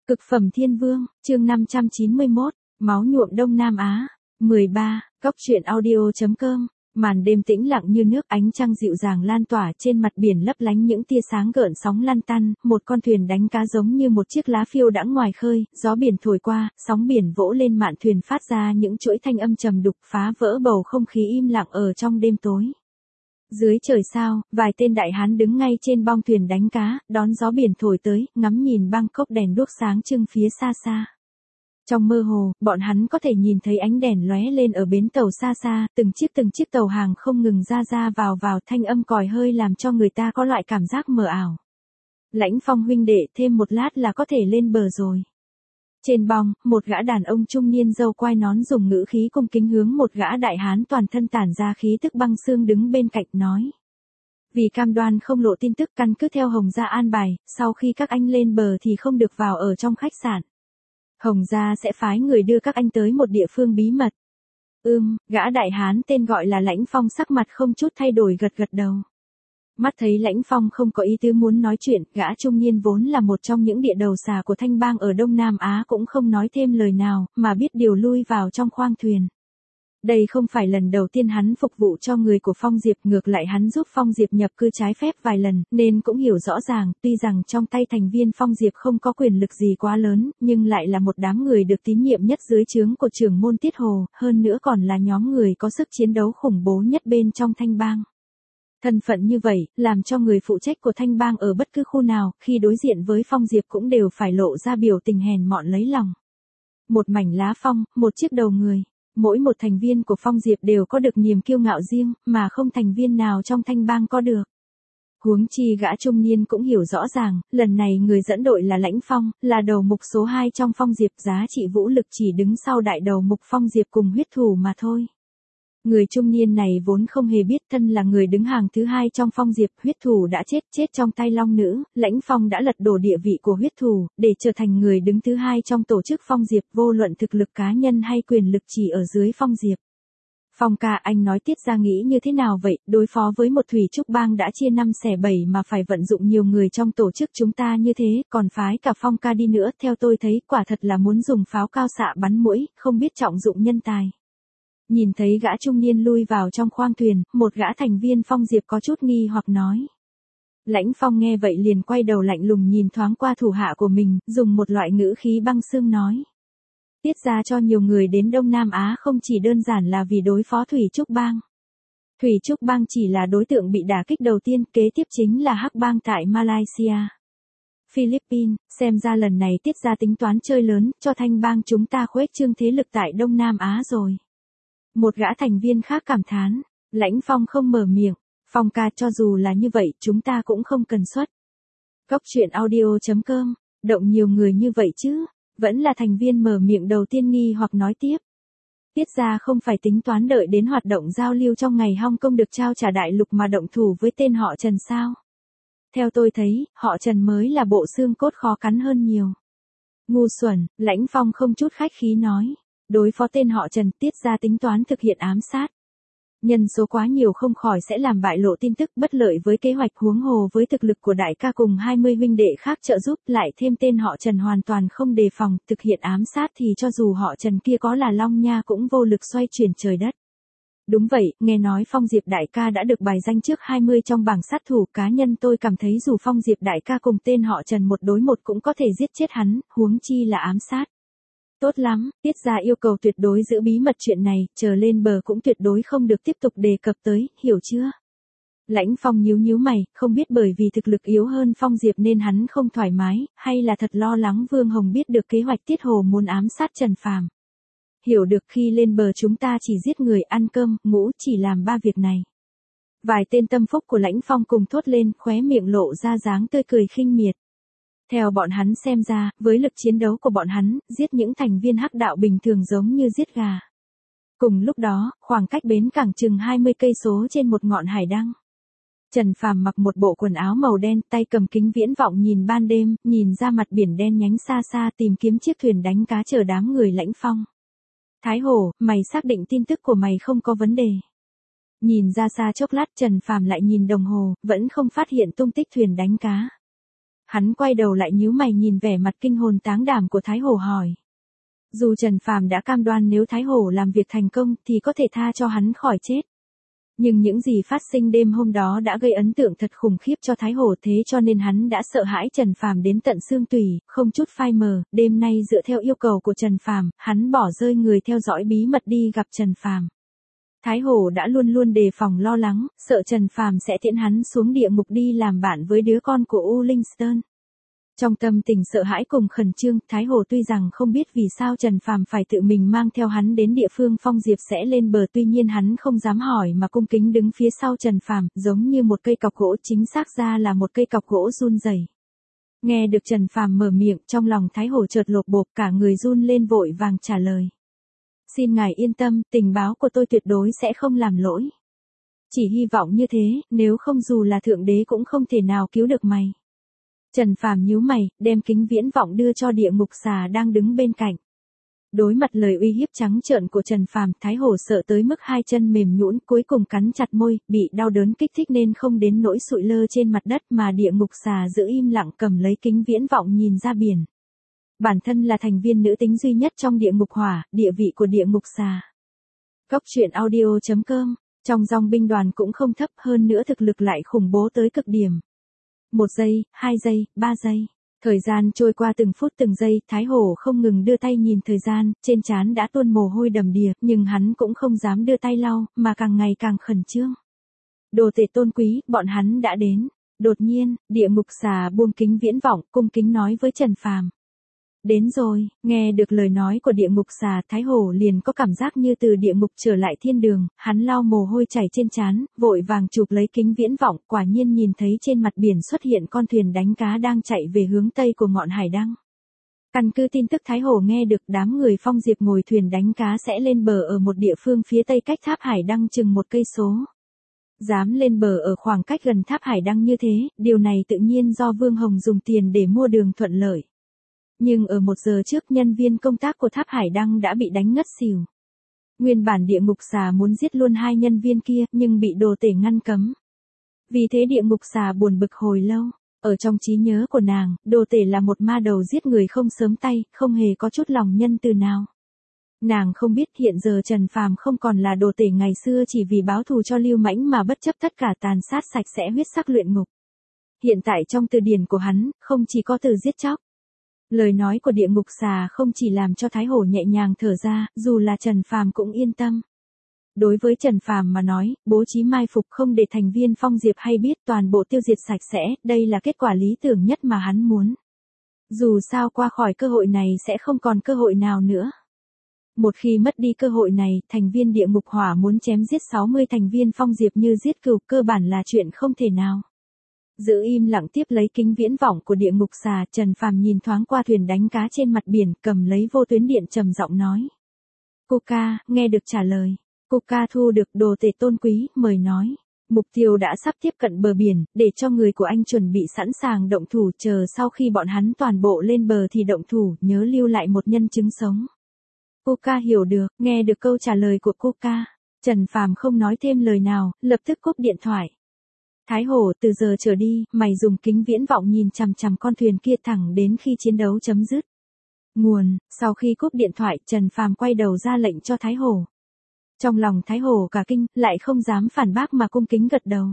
Cực phẩm thiên vương, chương 591, máu nhuộm Đông Nam Á. 13, Cóc truyện audio.com. Màn đêm tĩnh lặng như nước, ánh trăng dịu dàng lan tỏa, trên mặt biển lấp lánh những tia sáng gợn sóng lăn tăn, một con thuyền đánh cá giống như một chiếc lá phiêu đãng ngoài khơi, gió biển thổi qua, sóng biển vỗ lên mạn thuyền phát ra những chuỗi thanh âm trầm đục, phá vỡ bầu không khí im lặng ở trong đêm tối. Dưới trời sao, vài tên đại hán đứng ngay trên bong thuyền đánh cá, đón gió biển thổi tới, ngắm nhìn Bangkok đèn đuốc sáng trưng phía xa xa. Trong mơ hồ, bọn hắn có thể nhìn thấy ánh đèn lóe lên ở bến tàu xa xa, từng chiếc tàu hàng không ngừng ra vào, thanh âm còi hơi làm cho người ta có loại cảm giác mờ ảo. Lãnh Phong huynh đệ, thêm một lát là có thể lên bờ rồi. Trên bong, một gã đàn ông trung niên râu quai nón dùng ngữ khí cung kính hướng một gã đại hán toàn thân tản ra khí tức băng xương đứng bên cạnh nói. Vì cam đoan không lộ tin tức, căn cứ theo Hồng gia an bài, sau khi các anh lên bờ thì không được vào ở trong khách sạn. Hồng gia sẽ phái người đưa các anh tới một địa phương bí mật. Gã đại hán tên gọi là Lãnh Phong sắc mặt không chút thay đổi gật đầu. Mắt thấy Lãnh Phong không có ý tứ muốn nói chuyện, gã trung niên vốn là một trong những địa đầu xà của Thanh Bang ở Đông Nam Á cũng không nói thêm lời nào, mà biết điều lui vào trong khoang thuyền. Đây không phải lần đầu tiên hắn phục vụ cho người của Phong Diệp, ngược lại hắn giúp Phong Diệp nhập cư trái phép vài lần, nên cũng hiểu rõ ràng, tuy rằng trong tay thành viên Phong Diệp không có quyền lực gì quá lớn, nhưng lại là một đám người được tín nhiệm nhất dưới trướng của trưởng môn Tiết Hồ, hơn nữa còn là nhóm người có sức chiến đấu khủng bố nhất bên trong Thanh Bang. Thân phận như vậy, làm cho người phụ trách của Thanh Bang ở bất cứ khu nào, khi đối diện với Phong Diệp cũng đều phải lộ ra biểu tình hèn mọn lấy lòng. Một mảnh lá phong, một chiếc đầu người. Mỗi một thành viên của Phong Diệp đều có được niềm kiêu ngạo riêng, mà không thành viên nào trong Thanh Bang có được. Huống chi gã trung niên cũng hiểu rõ ràng, lần này người dẫn đội là Lãnh Phong, là đầu mục số 2 trong Phong Diệp, giá trị vũ lực chỉ đứng sau đại đầu mục Phong Diệp cùng huyết thủ mà thôi. Người trung niên này vốn không hề biết thân là người đứng hàng thứ 2 trong Phong Diệp, huyết thủ đã chết trong tay Long Nữ, Lãnh Phong đã lật đổ địa vị của huyết thủ, để trở thành người đứng thứ 2 trong tổ chức Phong Diệp, vô luận thực lực cá nhân hay quyền lực chỉ ở dưới Phong Diệp. Phong ca, anh nói Tiết gia nghĩ như thế nào vậy, đối phó với một thủy trúc bang đã chia 5 xẻ 7 mà phải vận dụng nhiều người trong tổ chức chúng ta như thế, còn phái cả Phong ca đi nữa, theo tôi thấy quả thật là muốn dùng pháo cao xạ bắn mũi, không biết trọng dụng nhân tài. Nhìn thấy gã trung niên lui vào trong khoang thuyền, một gã thành viên Phong Diệp có chút nghi hoặc nói. Lãnh Phong nghe vậy liền quay đầu lạnh lùng nhìn thoáng qua thủ hạ của mình, dùng một loại ngữ khí băng xương nói. Tiết ra cho nhiều người đến Đông Nam Á không chỉ đơn giản là vì đối phó Thủy Trúc Bang. Thủy Trúc Bang chỉ là đối tượng bị đả kích đầu tiên, kế tiếp chính là Hắc Bang tại Malaysia. Philippines, xem ra lần này Tiết ra tính toán chơi lớn, cho Thanh Bang chúng ta khuếch trương thế lực tại Đông Nam Á rồi. Một gã thành viên khác cảm thán, Lãnh Phong không mở miệng, Phong ca, cho dù là như vậy chúng ta cũng không cần xuất. Cóc truyện audio.com, động nhiều người như vậy chứ, vẫn là thành viên mở miệng đầu tiên nghi hoặc nói tiếp. Tiết ra không phải tính toán đợi đến hoạt động giao lưu trong ngày Hong Kong được trao trả đại lục mà động thủ với tên họ Trần sao? Theo tôi thấy, họ Trần mới là bộ xương cốt khó cắn hơn nhiều. Ngu xuẩn, Lãnh Phong không chút khách khí nói. Đối phó tên họ Trần, Tiết ra tính toán thực hiện ám sát. Nhân số quá nhiều không khỏi sẽ làm bại lộ tin tức, bất lợi với kế hoạch, huống hồ với thực lực của đại ca cùng 20 huynh đệ khác trợ giúp, lại thêm tên họ Trần hoàn toàn không đề phòng, thực hiện ám sát thì cho dù họ Trần kia có là Long Nha cũng vô lực xoay chuyển trời đất. Đúng vậy, nghe nói Phong Diệp đại ca đã được bài danh trước 20 trong bảng sát thủ, cá nhân tôi cảm thấy dù Phong Diệp đại ca cùng tên họ Trần một đối một cũng có thể giết chết hắn, huống chi là ám sát. Tốt lắm, Tiết gia yêu cầu tuyệt đối giữ bí mật chuyện này, chờ lên bờ cũng tuyệt đối không được tiếp tục đề cập tới, hiểu chưa? Lãnh Phong nhíu mày, không biết bởi vì thực lực yếu hơn Phong Diệp nên hắn không thoải mái, hay là thật lo lắng Vương Hồng biết được kế hoạch Tiết Hồ muốn ám sát Trần Phàm. Hiểu được, khi lên bờ chúng ta chỉ giết người, ăn cơm, ngủ, chỉ làm 3 việc này. Vài tên tâm phúc của Lãnh Phong cùng thốt lên, khóe miệng lộ ra dáng tươi cười khinh miệt. Theo bọn hắn xem ra, với lực chiến đấu của bọn hắn, giết những thành viên hắc đạo bình thường giống như giết gà. Cùng lúc đó, khoảng cách bến cảng chừng 20 cây số trên một ngọn hải đăng. Trần Phàm mặc một bộ quần áo màu đen, tay cầm kính viễn vọng nhìn ban đêm, nhìn ra mặt biển đen nhánh xa xa tìm kiếm chiếc thuyền đánh cá chờ đám người Lãnh Phong. Thái Hổ, mày xác định tin tức của mày không có vấn đề. Nhìn ra xa chốc lát Trần Phàm lại nhìn đồng hồ, vẫn không phát hiện tung tích thuyền đánh cá. Hắn quay đầu lại nhíu mày nhìn vẻ mặt kinh hồn táng đảm của Thái Hổ hỏi. Dù Trần Phàm đã cam đoan nếu Thái Hổ làm việc thành công thì có thể tha cho hắn khỏi chết. Nhưng những gì phát sinh đêm hôm đó đã gây ấn tượng thật khủng khiếp cho Thái Hổ, thế cho nên hắn đã sợ hãi Trần Phàm đến tận xương tủy, không chút phai mờ. Đêm nay dựa theo yêu cầu của Trần Phàm, hắn bỏ rơi người theo dõi bí mật đi gặp Trần Phàm. Thái Hổ đã luôn luôn đề phòng lo lắng, sợ Trần Phàm sẽ tiễn hắn xuống địa ngục đi làm bạn với đứa con của U Linh Stern. Trong tâm tình sợ hãi cùng khẩn trương, Thái Hổ tuy rằng không biết vì sao Trần Phàm phải tự mình mang theo hắn đến địa phương Phong Diệp sẽ lên bờ, tuy nhiên hắn không dám hỏi mà cung kính đứng phía sau Trần Phàm, giống như một cây cọc gỗ, chính xác ra là một cây cọc gỗ run rẩy. Nghe được Trần Phàm mở miệng, trong lòng Thái Hổ chợt lột bột, cả người run lên vội vàng trả lời. Xin ngài yên tâm, tình báo của tôi tuyệt đối sẽ không làm lỗi. Chỉ hy vọng như thế, nếu không dù là thượng đế cũng không thể nào cứu được mày. Trần Phàm nhíu mày, đem kính viễn vọng đưa cho địa ngục xà đang đứng bên cạnh. Đối mặt lời uy hiếp trắng trợn của Trần Phàm, Thái Hổ sợ tới mức hai chân mềm nhũn, cuối cùng cắn chặt môi, bị đau đớn kích thích nên không đến nỗi sụi lơ trên mặt đất, mà địa ngục xà giữ im lặng cầm lấy kính viễn vọng nhìn ra biển. Bản thân là thành viên nữ tính duy nhất trong địa ngục hỏa, địa vị của địa ngục xà. Cốc truyện audio.com, trong dòng binh đoàn cũng không thấp, hơn nữa thực lực lại khủng bố tới cực điểm. 1 giây, 2 giây, 3 giây. Thời gian trôi qua từng phút từng giây, Thái Hổ không ngừng đưa tay nhìn thời gian, trên trán đã tuôn mồ hôi đầm đìa, nhưng hắn cũng không dám đưa tay lau, mà càng ngày càng khẩn trương. Đồ tể tôn quý, bọn hắn đã đến. Đột nhiên, địa ngục xà buông kính viễn vọng, cung kính nói với Trần Phàm. Đến rồi, nghe được lời nói của địa ngục xà, Thái Hổ liền có cảm giác như từ địa ngục trở lại thiên đường, hắn lau mồ hôi chảy trên trán, vội vàng chụp lấy kính viễn vọng, quả nhiên nhìn thấy trên mặt biển xuất hiện con thuyền đánh cá đang chạy về hướng tây của ngọn hải đăng. Căn cứ tin tức Thái Hổ nghe được, đám người Phong Diệp ngồi thuyền đánh cá sẽ lên bờ ở một địa phương phía tây cách tháp hải đăng chừng 1 cây số. Dám lên bờ ở khoảng cách gần tháp hải đăng như thế, điều này tự nhiên do Vương Hồng dùng tiền để mua đường thuận lợi. Nhưng ở 1 giờ trước, nhân viên công tác của tháp hải đăng đã bị đánh ngất xỉu. Nguyên bản địa ngục xà muốn giết luôn 2 nhân viên kia, nhưng bị đồ tể ngăn cấm. Vì thế địa ngục xà buồn bực hồi lâu. Ở trong trí nhớ của nàng, đồ tể là một ma đầu giết người không sớm tay, không hề có chút lòng nhân từ nào. Nàng không biết hiện giờ Trần Phàm không còn là đồ tể ngày xưa chỉ vì báo thù cho Lưu Mãnh mà bất chấp tất cả tàn sát sạch sẽ huyết sắc luyện ngục. Hiện tại trong từ điển của hắn, không chỉ có từ giết chóc. Lời nói của địa ngục xà không chỉ làm cho Thái Hổ nhẹ nhàng thở ra, dù là Trần Phàm cũng yên tâm. Đối với Trần Phàm mà nói, bố trí mai phục không để thành viên Phong Diệp hay biết, toàn bộ tiêu diệt sạch sẽ, đây là kết quả lý tưởng nhất mà hắn muốn. Dù sao qua khỏi cơ hội này sẽ không còn cơ hội nào nữa. Một khi mất đi cơ hội này, thành viên địa ngục hỏa muốn chém giết 60 thành viên Phong Diệp như giết cừu, cơ bản là chuyện không thể nào. Giữ im lặng tiếp lấy kính viễn vọng của địa ngục xà, Trần Phàm nhìn thoáng qua thuyền đánh cá trên mặt biển, cầm lấy vô tuyến điện trầm giọng nói. Coca, nghe được trả lời. Coca thu được, đồ tể tôn quý, mời nói. Mục tiêu đã sắp tiếp cận bờ biển, để cho người của anh chuẩn bị sẵn sàng động thủ, chờ sau khi bọn hắn toàn bộ lên bờ thì động thủ, nhớ lưu lại một nhân chứng sống. Coca hiểu được, nghe được câu trả lời của Coca. Trần Phàm không nói thêm lời nào, lập tức cúp điện thoại. Thái Hổ, từ giờ trở đi, mày dùng kính viễn vọng nhìn chằm chằm con thuyền kia thẳng đến khi chiến đấu chấm dứt. Nguồn, sau khi cúp điện thoại, Trần Phàm quay đầu ra lệnh cho Thái Hổ. Trong lòng Thái Hổ cả kinh, lại không dám phản bác mà cung kính gật đầu.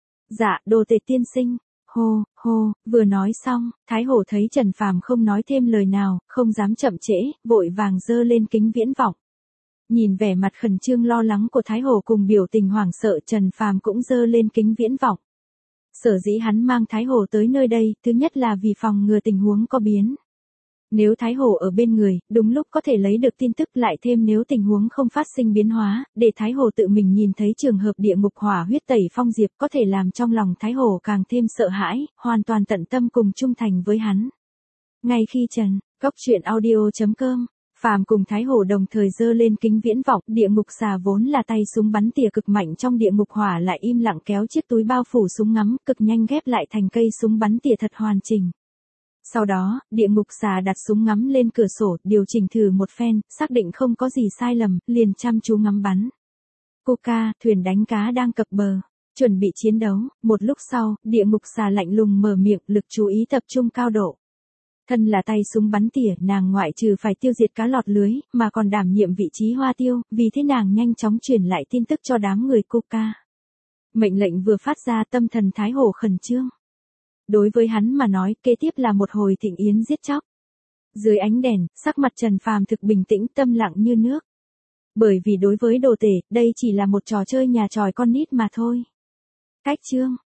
Dạ, đồ tể tiên sinh. Hô, hô, vừa nói xong, Thái Hổ thấy Trần Phàm không nói thêm lời nào, không dám chậm trễ, vội vàng giơ lên kính viễn vọng. Nhìn vẻ mặt khẩn trương lo lắng của Thái Hổ cùng biểu tình hoảng sợ, Trần Phàm cũng giơ lên kính viễn vọng. Sở dĩ hắn mang Thái Hổ tới nơi đây, thứ nhất là vì phòng ngừa tình huống có biến. Nếu Thái Hổ ở bên người, đúng lúc có thể lấy được tin tức, lại thêm nếu tình huống không phát sinh biến hóa, để Thái Hổ tự mình nhìn thấy trường hợp địa ngục hỏa huyết tẩy Phong Diệp có thể làm trong lòng Thái Hổ càng thêm sợ hãi, hoàn toàn tận tâm cùng trung thành với hắn. Ngay khi Cốc truyện audio.com, Phàm cùng Thái Hổ đồng thời giơ lên kính viễn vọng, địa ngục xà vốn là tay súng bắn tỉa cực mạnh trong địa ngục hỏa lại im lặng kéo chiếc túi bao phủ súng ngắm, cực nhanh ghép lại thành cây súng bắn tỉa thật hoàn chỉnh. Sau đó, địa ngục xà đặt súng ngắm lên cửa sổ, điều chỉnh thử một phen, xác định không có gì sai lầm, liền chăm chú ngắm bắn. Coca, thuyền đánh cá đang cập bờ. Chuẩn bị chiến đấu, một lúc sau, địa ngục xà lạnh lùng mở miệng, lực chú ý tập trung cao độ. Thân là tay súng bắn tỉa, nàng ngoại trừ phải tiêu diệt cá lọt lưới, mà còn đảm nhiệm vị trí hoa tiêu, vì thế nàng nhanh chóng truyền lại tin tức cho đám người Coca. Mệnh lệnh vừa phát ra, tâm thần Thái Hổ khẩn trương. Đối với hắn mà nói, kế tiếp là một hồi thịnh yến giết chóc. Dưới ánh đèn, sắc mặt Trần Phàm thực bình tĩnh, tâm lặng như nước. Bởi vì đối với đồ tể, đây chỉ là một trò chơi nhà tròi con nít mà thôi. Cách chương